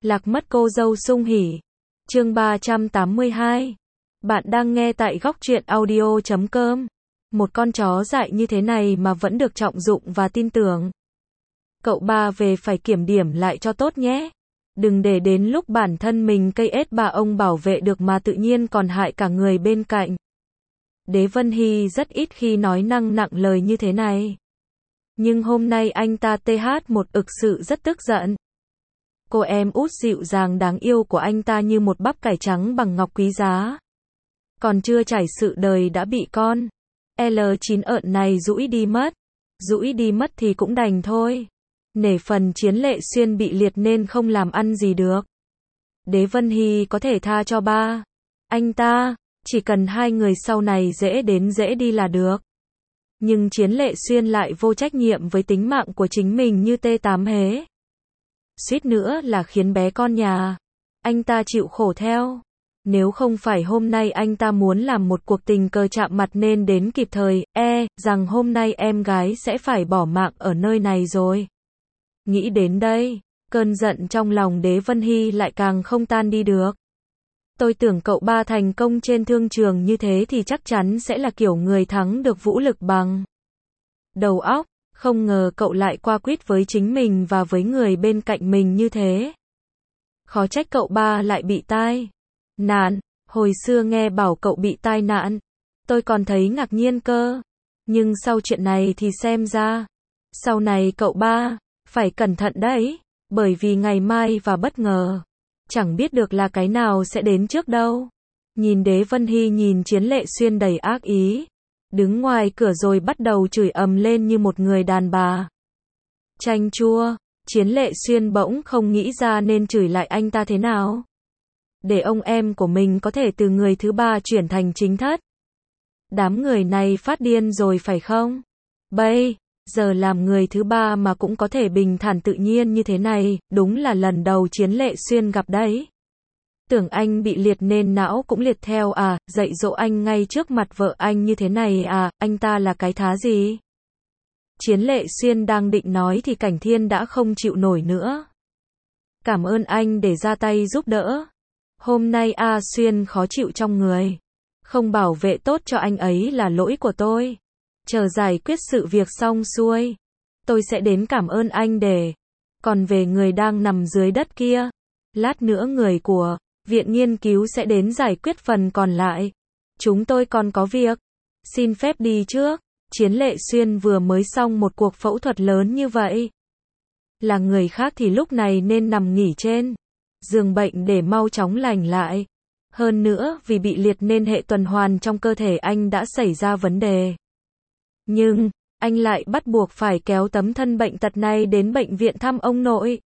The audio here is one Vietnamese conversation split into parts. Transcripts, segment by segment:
Lạc mất cô dâu Sung Hỉ. Chương 382. Bạn đang nghe tại góc truyện audio.com. Một con chó dại như thế này mà vẫn được trọng dụng và tin tưởng. Cậu ba về phải kiểm điểm lại cho tốt nhé. Đừng để đến lúc bản thân mình cây ết bà ông bảo vệ được mà tự nhiên còn hại cả người bên cạnh. Đế Vân Hy rất ít khi nói năng nặng lời như thế này. Nhưng hôm nay anh ta một ực sự rất tức giận. Cô em út dịu dàng đáng yêu của anh ta như một bắp cải trắng bằng ngọc quý giá. Còn chưa trải sự đời đã bị con L9 ợn này dũi đi mất. Dũi đi mất thì cũng đành thôi. Nể phần Chiến Lệ Xuyên bị liệt nên không làm ăn gì được. Đế Vân Hy có thể tha cho ba anh ta, chỉ cần hai người sau này dễ đến dễ đi là được. Nhưng Chiến Lệ Xuyên lại vô trách nhiệm với tính mạng của chính mình như T8 hế. Suýt nữa là khiến bé con nhà anh ta chịu khổ theo. Nếu không phải hôm nay anh ta muốn làm một cuộc tình cờ chạm mặt nên đến kịp thời, rằng hôm nay em gái sẽ phải bỏ mạng ở nơi này rồi. Nghĩ đến đây, cơn giận trong lòng Đế Vân Hy lại càng không tan đi được. Tôi tưởng cậu ba thành công trên thương trường như thế thì chắc chắn sẽ là kiểu người thắng được vũ lực bằng đầu óc, không ngờ cậu lại qua quýt với chính mình và với người bên cạnh mình như thế. Khó trách cậu ba lại bị tai nạn. Hồi xưa nghe bảo cậu bị tai nạn, tôi còn thấy ngạc nhiên cơ. Nhưng sau chuyện này thì xem ra, sau này cậu ba phải cẩn thận đấy, bởi vì ngày mai và bất ngờ, chẳng biết được là cái nào sẽ đến trước đâu. Nhìn Đế Vân Hy nhìn Chiến Lệ Xuyên đầy ác ý, đứng ngoài cửa rồi bắt đầu chửi ầm lên như một người đàn bà. Chanh chua, Chiến Lệ Xuyên bỗng không nghĩ ra nên chửi lại anh ta thế nào. Để ông em của mình có thể từ người thứ ba chuyển thành chính thất. Đám người này phát điên rồi phải không? Bây giờ làm người thứ ba mà cũng có thể bình thản tự nhiên như thế này, đúng là lần đầu Chiến Lệ Xuyên gặp đấy. Tưởng anh bị liệt nên não cũng liệt theo à, dạy dỗ anh ngay trước mặt vợ anh như thế này à, anh ta là cái thá gì? Chiến Lệ Xuyên đang định nói thì Cảnh Thiên đã không chịu nổi nữa. Cảm ơn anh để ra tay giúp đỡ. Hôm nay A Xuyên khó chịu trong người. Không bảo vệ tốt cho anh ấy là lỗi của tôi. Chờ giải quyết sự việc xong xuôi, tôi sẽ đến cảm ơn anh để. Còn về người đang nằm dưới đất kia, lát nữa người của viện nghiên cứu sẽ đến giải quyết phần còn lại. Chúng tôi còn có việc. Xin phép đi trước. Chiến Lệ Xuyên vừa mới xong một cuộc phẫu thuật lớn như vậy. Là người khác thì lúc này nên nằm nghỉ trên giường bệnh để mau chóng lành lại. Hơn nữa, vì bị liệt nên hệ tuần hoàn trong cơ thể anh đã xảy ra vấn đề. Nhưng, anh lại bắt buộc phải kéo tấm thân bệnh tật này đến bệnh viện thăm ông nội.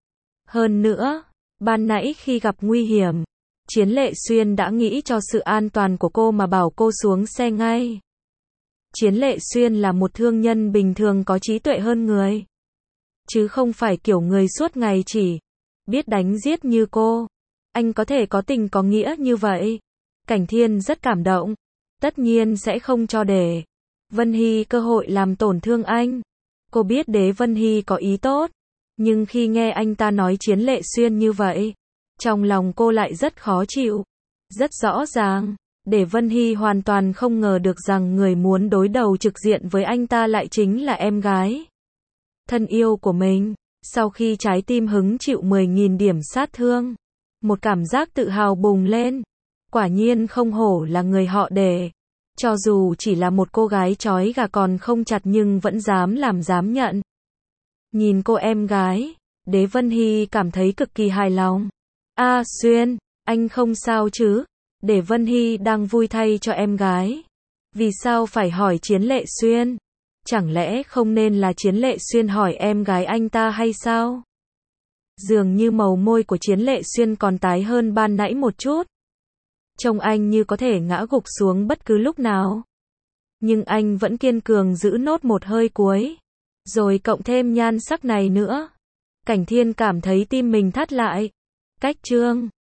Hơn nữa, ban nãy khi gặp nguy hiểm, Chiến Lệ Xuyên đã nghĩ cho sự an toàn của cô mà bảo cô xuống xe ngay. Chiến Lệ Xuyên là một thương nhân bình thường có trí tuệ hơn người. Chứ không phải kiểu người suốt ngày chỉ biết đánh giết như cô. Anh có thể có tình có nghĩa như vậy. Cảnh Thiên rất cảm động. Tất nhiên sẽ không cho để Vân Hy cơ hội làm tổn thương anh. Cô biết Đế Vân Hy có ý tốt. Nhưng khi nghe anh ta nói Chiến Lệ Xuyên như vậy, trong lòng cô lại rất khó chịu. Rất rõ ràng, Đế Vân Hy hoàn toàn không ngờ được rằng người muốn đối đầu trực diện với anh ta lại chính là em gái thân yêu của mình. Sau khi trái tim hứng chịu 10.000 điểm sát thương, một cảm giác tự hào bùng lên. Quả nhiên không hổ là người họ Đế. Cho dù chỉ là một cô gái trói gà còn không chặt nhưng vẫn dám làm dám nhận. Nhìn cô em gái, Đế Vân Hy cảm thấy cực kỳ hài lòng. A Xuyên, anh không sao chứ? Đế Vân Hy đang vui thay cho em gái. Vì sao phải hỏi Chiến Lệ Xuyên? Chẳng lẽ không nên là Chiến Lệ Xuyên hỏi em gái anh ta hay sao? Dường như màu môi của Chiến Lệ Xuyên còn tái hơn ban nãy một chút. Trông anh như có thể ngã gục xuống bất cứ lúc nào. Nhưng anh vẫn kiên cường giữ nốt một hơi cuối. Rồi cộng thêm nhan sắc này nữa. Cảnh Thiên cảm thấy tim mình thắt lại. Cách chương